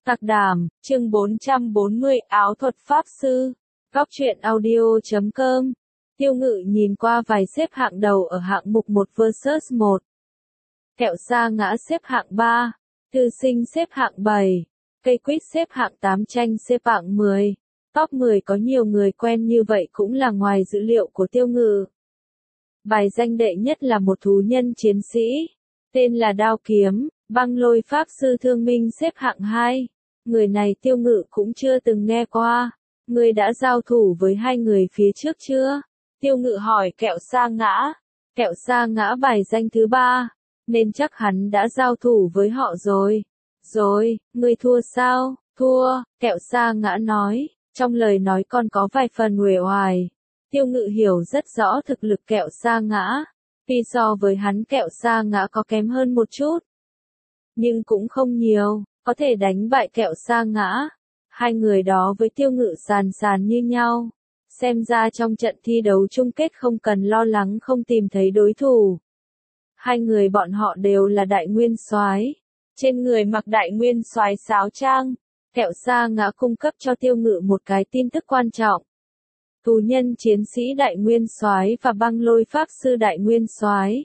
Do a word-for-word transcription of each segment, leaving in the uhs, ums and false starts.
Tạc Đàm, chương bốn trăm bốn mươi, áo thuật pháp sư. Góc truyện audio chấm com. Tiêu Ngự nhìn qua vài xếp hạng đầu ở hạng mục một versus một. Kẹo Sa Ngã xếp hạng ba, Thư Sinh xếp hạng bảy, Cây Quýt xếp hạng tám, Tranh xếp hạng mười. Top mười có nhiều người quen như vậy cũng là ngoài dữ liệu của Tiêu Ngự. Bài danh đệ nhất là một thú nhân chiến sĩ, tên là Đao Kiếm, Băng Lôi Pháp Sư Thương Minh xếp hạng hai. Người này Tiêu Ngự cũng chưa từng nghe qua. Người đã giao thủ với hai người phía trước chưa? Tiêu Ngự hỏi Kẹo Sa Ngã. Kẹo Sa Ngã bài danh thứ ba, nên chắc hắn đã giao thủ với họ rồi. Rồi, người thua sao? Thua, Kẹo Sa Ngã nói, trong lời nói còn có vài phần uể oải. Tiêu Ngự hiểu rất rõ thực lực Kẹo Sa Ngã, vì so với hắn Kẹo Sa Ngã có kém hơn một chút, nhưng cũng không nhiều, có thể đánh bại Kẹo Sa Ngã. Hai người đó với Tiêu Ngự sàn sàn như nhau, xem ra trong trận thi đấu chung kết không cần lo lắng không tìm thấy đối thủ. Hai người bọn họ đều là đại nguyên soái, trên người mặc đại nguyên soái sáo trang. Kẹo Sa Ngã cung cấp cho Tiêu Ngự một cái tin tức quan trọng. Tù nhân chiến sĩ đại nguyên soái và băng lôi pháp sư đại nguyên soái.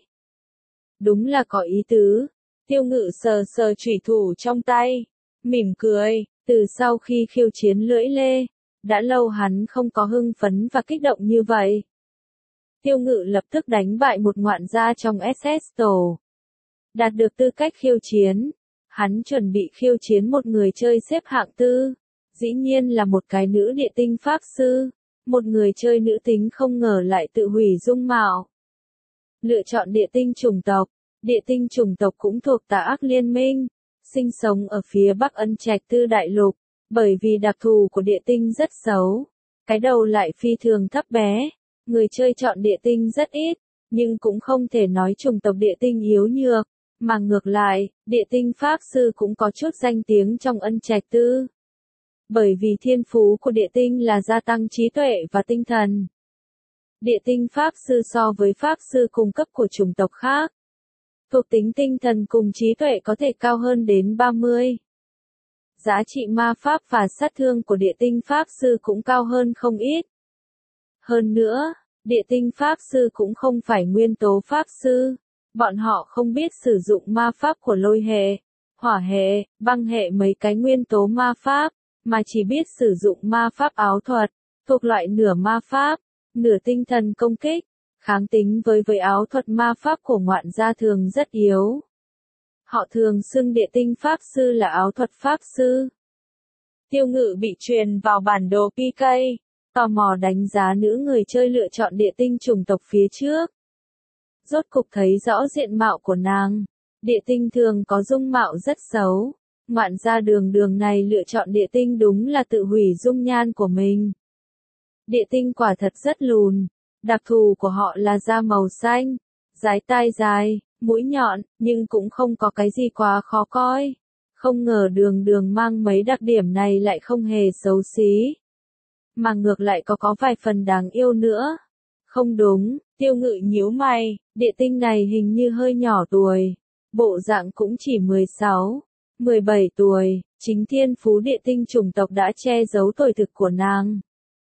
Đúng là có ý tứ. Tiêu Ngự sờ sờ chủy thủ trong tay, mỉm cười, từ sau khi khiêu chiến lưỡi lê, đã lâu hắn không có hưng phấn và kích động như vậy. Tiêu Ngự lập tức đánh bại một ngoạn gia trong ét ét tổ, đạt được tư cách khiêu chiến. Hắn chuẩn bị khiêu chiến một người chơi xếp hạng tư, dĩ nhiên là một cái nữ địa tinh pháp sư. Một người chơi nữ tính không ngờ lại tự hủy dung mạo. Lựa chọn địa tinh chủng tộc. Địa tinh chủng tộc cũng thuộc Tà Ác Liên Minh, sinh sống ở phía Bắc Ân Trạch Tư Đại Lục, bởi vì đặc thù của địa tinh rất xấu, cái đầu lại phi thường thấp bé, người chơi chọn địa tinh rất ít, nhưng cũng không thể nói chủng tộc địa tinh yếu nhược, mà ngược lại, địa tinh pháp sư cũng có chút danh tiếng trong Ân Trạch Tư. Bởi vì thiên phú của địa tinh là gia tăng trí tuệ và tinh thần. Địa tinh pháp sư so với pháp sư cùng cấp của chủng tộc khác, thuộc tính tinh thần cùng trí tuệ có thể cao hơn đến ba mươi. Giá trị ma pháp và sát thương của địa tinh pháp sư cũng cao hơn không ít. Hơn nữa, địa tinh pháp sư cũng không phải nguyên tố pháp sư. Bọn họ không biết sử dụng ma pháp của lôi hệ, hỏa hệ, băng hệ mấy cái nguyên tố ma pháp, mà chỉ biết sử dụng ma pháp áo thuật, thuộc loại nửa ma pháp, nửa tinh thần công kích. Kháng tính với với áo thuật ma pháp của ngoạn gia thường rất yếu. Họ thường xưng địa tinh pháp sư là áo thuật pháp sư. Tiêu Ngự bị truyền vào bản đồ pê ca, tò mò đánh giá nữ người chơi lựa chọn địa tinh chủng tộc phía trước. Rốt cục thấy rõ diện mạo của nàng. Địa tinh thường có dung mạo rất xấu. Ngoạn gia đường đường này lựa chọn địa tinh đúng là tự hủy dung nhan của mình. Địa tinh quả thật rất lùn. Đặc thù của họ là da màu xanh, dái tai dài, mũi nhọn, nhưng cũng không có cái gì quá khó coi. Không ngờ đường đường mang mấy đặc điểm này lại không hề xấu xí, mà ngược lại có có vài phần đáng yêu nữa. Không đúng, Tiêu Ngự nhíu mày, địa tinh này hình như hơi nhỏ tuổi. Bộ dạng cũng chỉ mười sáu, mười bảy tuổi, chính thiên phú địa tinh chủng tộc đã che giấu tuổi thực của nàng.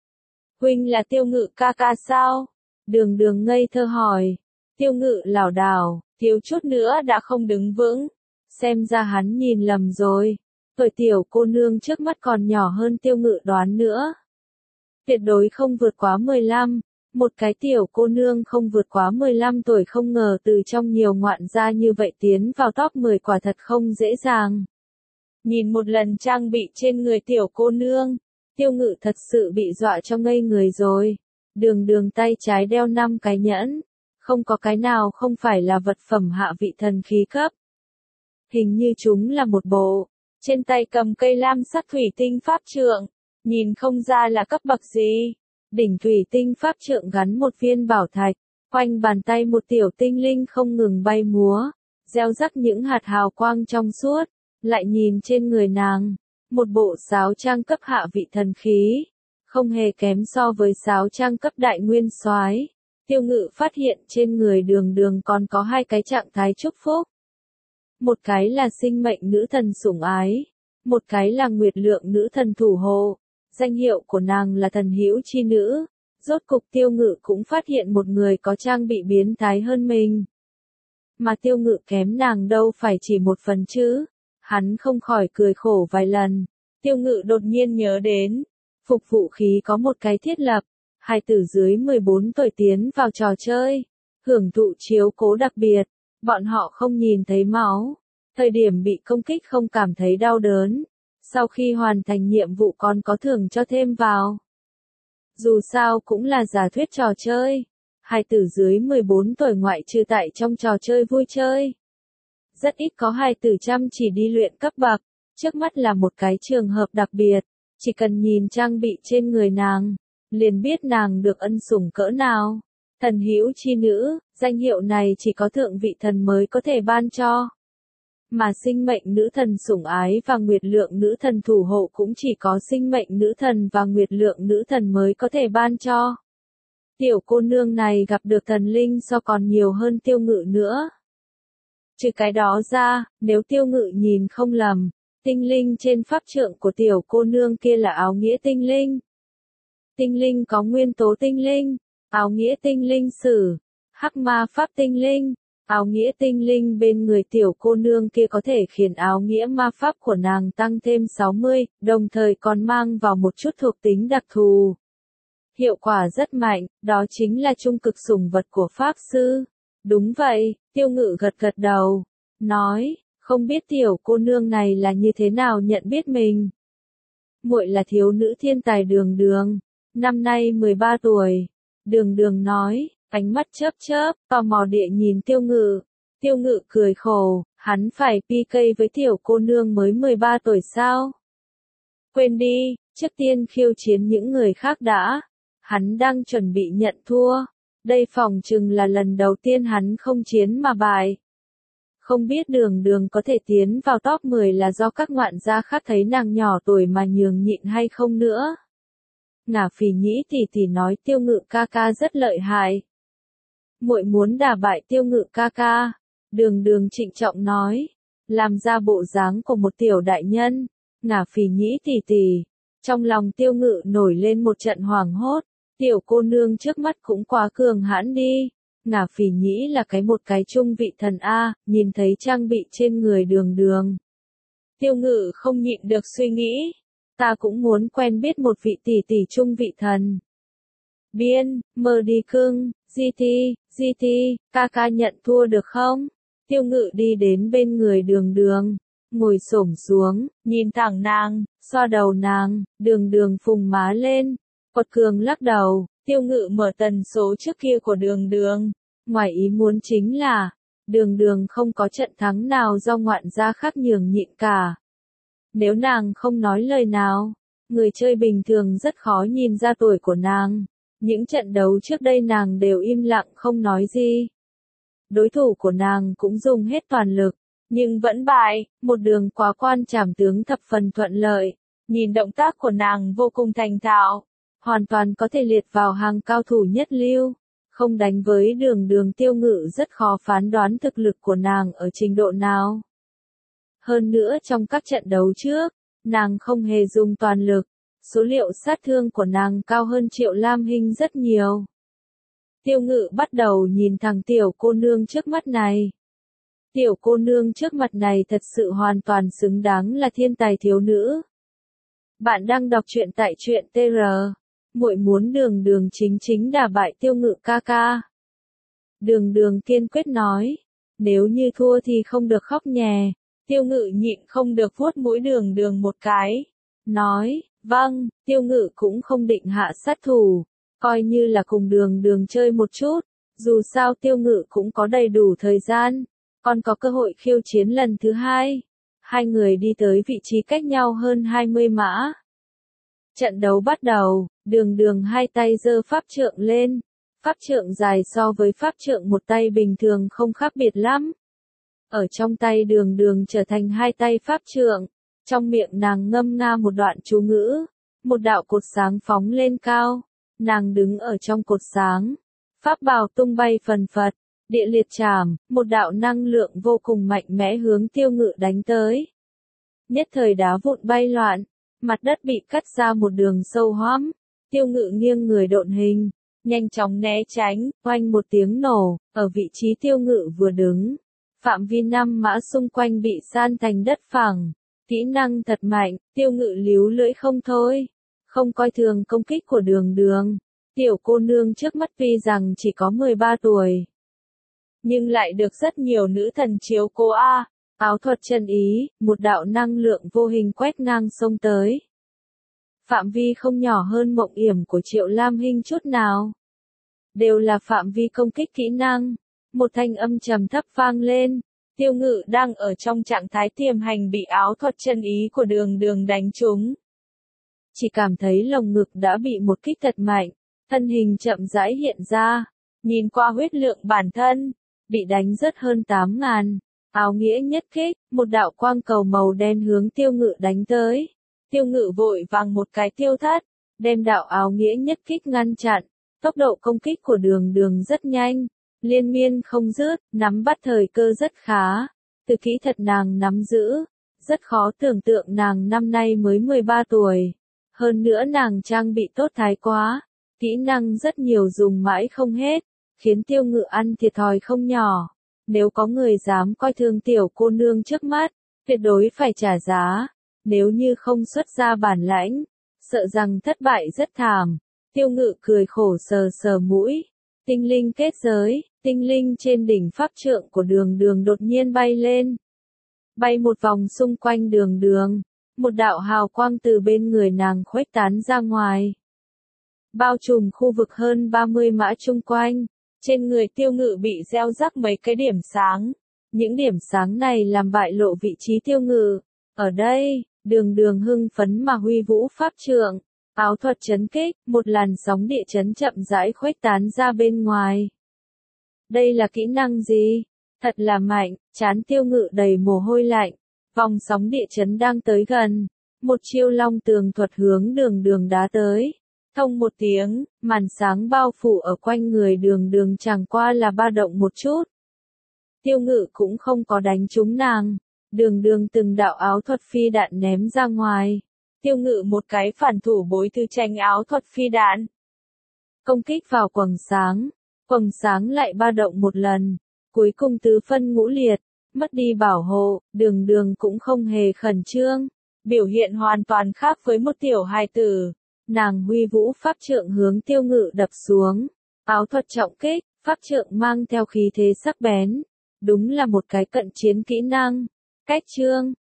Huynh là Tiêu Ngự ca ca sao? Đường đường ngây thơ hỏi. Tiêu Ngự lảo đảo, thiếu chút nữa đã không đứng vững. Xem ra hắn nhìn lầm rồi. Tuổi tiểu cô nương trước mắt còn nhỏ hơn Tiêu Ngự đoán nữa. Tuyệt đối không vượt quá mười lăm. Một cái tiểu cô nương không vượt quá mười lăm tuổi không ngờ từ trong nhiều ngoạn gia như vậy tiến vào top mười quả thật không dễ dàng. Nhìn một lần trang bị trên người tiểu cô nương, Tiêu Ngự thật sự bị dọa cho ngây người rồi. Đường đường tay trái đeo năm cái nhẫn, không có cái nào không phải là vật phẩm hạ vị thần khí cấp. Hình như chúng là một bộ, trên tay cầm cây lam sắc thủy tinh pháp trượng, nhìn không ra là cấp bậc gì. Đỉnh thủy tinh pháp trượng gắn một viên bảo thạch, quanh bàn tay một tiểu tinh linh không ngừng bay múa, gieo rắc những hạt hào quang trong suốt, lại nhìn trên người nàng, một bộ sáo trang cấp hạ vị thần khí. Không hề kém so với sáo trang cấp đại nguyên soái. Tiêu Ngự phát hiện trên người đường đường còn có hai cái trạng thái chúc phúc. Một cái là sinh mệnh nữ thần sủng ái, một cái là Nguyệt Lượng nữ thần thủ hộ, danh hiệu của nàng là thần hữu chi nữ. Rốt cục Tiêu Ngự cũng phát hiện một người có trang bị biến thái hơn mình. Mà Tiêu Ngự kém nàng đâu phải chỉ một phần chứ. Hắn không khỏi cười khổ vài lần. Tiêu Ngự đột nhiên nhớ đến, phục vụ khí có một cái thiết lập, hài tử dưới mười bốn tuổi tiến vào trò chơi, hưởng thụ chiếu cố đặc biệt, bọn họ không nhìn thấy máu, thời điểm bị công kích không cảm thấy đau đớn, sau khi hoàn thành nhiệm vụ còn có thưởng cho thêm vào. Dù sao cũng là giả thuyết trò chơi, hài tử dưới mười bốn tuổi ngoại trừ tại trong trò chơi vui chơi. Rất ít có hài tử chăm chỉ đi luyện cấp bậc, trước mắt là một cái trường hợp đặc biệt, chỉ cần nhìn trang bị trên người nàng, liền biết nàng được ân sủng cỡ nào. Thần hữu chi nữ, danh hiệu này chỉ có thượng vị thần mới có thể ban cho. Mà sinh mệnh nữ thần sủng ái và Nguyệt Lượng nữ thần thủ hộ cũng chỉ có sinh mệnh nữ thần và Nguyệt Lượng nữ thần mới có thể ban cho. Tiểu cô nương này gặp được thần linh so còn nhiều hơn Tiêu Ngự nữa. Trừ cái đó ra, nếu Tiêu Ngự nhìn không lầm, tinh linh trên pháp trượng của tiểu cô nương kia là áo nghĩa tinh linh. Tinh linh có nguyên tố tinh linh, áo nghĩa tinh linh sử, hắc ma pháp tinh linh, áo nghĩa tinh linh bên người tiểu cô nương kia có thể khiến áo nghĩa ma pháp của nàng tăng thêm sáu mươi, đồng thời còn mang vào một chút thuộc tính đặc thù. Hiệu quả rất mạnh, đó chính là trung cực sủng vật của pháp sư. Đúng vậy, Tiêu Ngự gật gật đầu, nói, không biết tiểu cô nương này là như thế nào nhận biết mình. Muội là thiếu nữ thiên tài Đường Đường, năm nay mười ba tuổi. Đường Đường nói, ánh mắt chớp chớp, tò mò địa nhìn Tiêu Ngự. Tiêu Ngự cười khổ, hắn phải pê ca với tiểu cô nương mới mười ba tuổi sao? Quên đi, trước tiên khiêu chiến những người khác đã. Hắn đang chuẩn bị nhận thua. Đây phỏng chừng là lần đầu tiên hắn không chiến mà bại. Không biết Đường Đường có thể tiến vào top mười là do các ngoạn gia khác thấy nàng nhỏ tuổi mà nhường nhịn hay không nữa. Ngả Phỉ Nhĩ tỷ tỷ nói Tiêu Ngự ca ca rất lợi hại. Muội muốn đả bại Tiêu Ngự ca ca. Đường Đường trịnh trọng nói, làm ra bộ dáng của một tiểu đại nhân. Ngả Phỉ Nhĩ tỷ tỷ, trong lòng Tiêu Ngự nổi lên một trận hoảng hốt. Tiểu cô nương trước mắt cũng quá cường hãn đi. Ngả Phỉ Nhĩ là cái một cái trung vị thần A, nhìn thấy trang bị trên người Đường Đường. Tiêu Ngự không nhịn được suy nghĩ. Ta cũng muốn quen biết một vị tỷ tỷ trung vị thần. Biên, mờ đi cưng, giê tê, giê tê, ca ca nhận thua được không? Tiêu Ngự đi đến bên người Đường Đường, ngồi xổm xuống, nhìn thẳng nàng, xoa đầu nàng, Đường Đường phùng má lên. Quật cường lắc đầu, Tiêu Ngự mở tần số trước kia của Đường Đường. Ngoài ý muốn chính là, Đường Đường không có trận thắng nào do ngoạn gia khác nhường nhịn cả. Nếu nàng không nói lời nào, người chơi bình thường rất khó nhìn ra tuổi của nàng. Những trận đấu trước đây nàng đều im lặng không nói gì. Đối thủ của nàng cũng dùng hết toàn lực, nhưng vẫn bại, một đường quá quan trảm tướng thập phần thuận lợi. Nhìn động tác của nàng vô cùng thành thạo, hoàn toàn có thể liệt vào hàng cao thủ nhất lưu. Không đánh với Đường Đường, Tiêu Ngự rất khó phán đoán thực lực của nàng ở trình độ nào. Hơn nữa trong các trận đấu trước, nàng không hề dùng toàn lực, số liệu sát thương của nàng cao hơn Triệu Lam Hinh rất nhiều. Tiêu Ngự bắt đầu nhìn thẳng tiểu cô nương trước mắt này. Tiểu cô nương trước mặt này thật sự hoàn toàn xứng đáng là thiên tài thiếu nữ. Bạn đang đọc truyện tại truyện tê rờ. Muội muốn Đường Đường chính chính đả bại Tiêu Ngự ca ca. Đường Đường kiên quyết nói, nếu như thua thì không được khóc nhè. Tiêu Ngự nhịn không được vuốt mũi Đường Đường một cái, nói, vâng. Tiêu Ngự cũng không định hạ sát thủ, coi như là cùng Đường Đường chơi một chút, dù sao Tiêu Ngự cũng có đầy đủ thời gian, còn có cơ hội khiêu chiến lần thứ hai. Hai người đi tới vị trí cách nhau hơn hai mươi mã. Trận đấu bắt đầu, Đường Đường hai tay giơ pháp trượng lên. Pháp trượng dài so với pháp trượng một tay bình thường không khác biệt lắm. Ở trong tay Đường Đường trở thành hai tay pháp trượng, trong miệng nàng ngâm nga một đoạn chú ngữ, một đạo cột sáng phóng lên cao, nàng đứng ở trong cột sáng, pháp bào tung bay phần phật, địa liệt chảm, một đạo năng lượng vô cùng mạnh mẽ hướng Tiêu Ngự đánh tới. nhất thời đá vụn bay loạn, mặt đất bị cắt ra một đường sâu hoắm, Tiêu Ngự nghiêng người độn hình, nhanh chóng né tránh, oanh một tiếng nổ, ở vị trí Tiêu Ngự vừa đứng, phạm vi năm mã xung quanh bị san thành đất phẳng. Kỹ năng thật mạnh, Tiêu Ngự líu lưỡi không thôi, không coi thường công kích của Đường Đường. Tiểu cô nương trước mắt tuy rằng chỉ có mười ba tuổi, nhưng lại được rất nhiều nữ thần chiếu cố a. Áo thuật chân ý, một đạo năng lượng vô hình quét ngang sông tới. Phạm vi không nhỏ hơn Mộng Yểm của Triệu Lam Hinh chút nào. Đều là phạm vi công kích kỹ năng. Một thanh âm trầm thấp vang lên. Tiêu Ngự đang ở trong trạng thái tiềm hành bị áo thuật chân ý của Đường Đường đánh trúng. Chỉ cảm thấy lồng ngực đã bị một kích thật mạnh, thân hình chậm rãi hiện ra, nhìn qua huyết lượng bản thân, bị đánh rất hơn tám ngàn. Áo nghĩa nhất kích, một đạo quang cầu màu đen hướng Tiêu Ngự đánh tới. Tiêu Ngự vội vàng một cái tiêu thất, đem đạo áo nghĩa nhất kích ngăn chặn. Tốc độ công kích của Đường Đường rất nhanh, liên miên không dứt, nắm bắt thời cơ rất khá. Từ kỹ thuật nàng nắm giữ, rất khó tưởng tượng nàng năm nay mới mười ba tuổi. Hơn nữa nàng trang bị tốt thái quá, kỹ năng rất nhiều dùng mãi không hết, khiến Tiêu Ngự ăn thiệt thòi không nhỏ. Nếu có người dám coi thường tiểu cô nương trước mắt, tuyệt đối phải trả giá. Nếu như không xuất ra bản lãnh, sợ rằng thất bại rất thảm. Tiêu Ngự cười khổ sờ sờ mũi. Tinh linh kết giới, tinh linh trên đỉnh pháp trượng của Đường Đường đột nhiên bay lên. Bay một vòng xung quanh Đường Đường, một đạo hào quang từ bên người nàng khuếch tán ra ngoài. Bao trùm khu vực hơn ba mươi mã chung quanh. Trên người Tiêu Ngự bị gieo rắc mấy cái điểm sáng. Những điểm sáng này làm bại lộ vị trí Tiêu Ngự. Ở đây, Đường Đường hưng phấn mà huy vũ pháp trượng. Áo thuật chấn kích, một làn sóng địa chấn chậm rãi khuếch tán ra bên ngoài. Đây là kỹ năng gì? Thật là mạnh, trán Tiêu Ngự đầy mồ hôi lạnh. Vòng sóng địa chấn đang tới gần. Một chiêu long tường thuật hướng Đường Đường đá tới. Thông một tiếng, màn sáng bao phủ ở quanh người Đường Đường chẳng qua là ba động một chút. Tiêu Ngự cũng không có đánh trúng nàng. Đường Đường từng đạo áo thuật phi đạn ném ra ngoài. Tiêu Ngự một cái phản thủ bối thư tranh áo thuật phi đạn. Công kích vào quầng sáng. Quầng sáng lại ba động một lần. Cuối cùng tứ phân ngũ liệt. Mất đi bảo hộ, Đường Đường cũng không hề khẩn trương. Biểu hiện hoàn toàn khác với một tiểu hài tử. Nàng huy vũ pháp trượng hướng Tiêu Ngự đập xuống. Áo thuật trọng kích, pháp trượng mang theo khí thế sắc bén. Đúng là một cái cận chiến kỹ năng. Cách chương,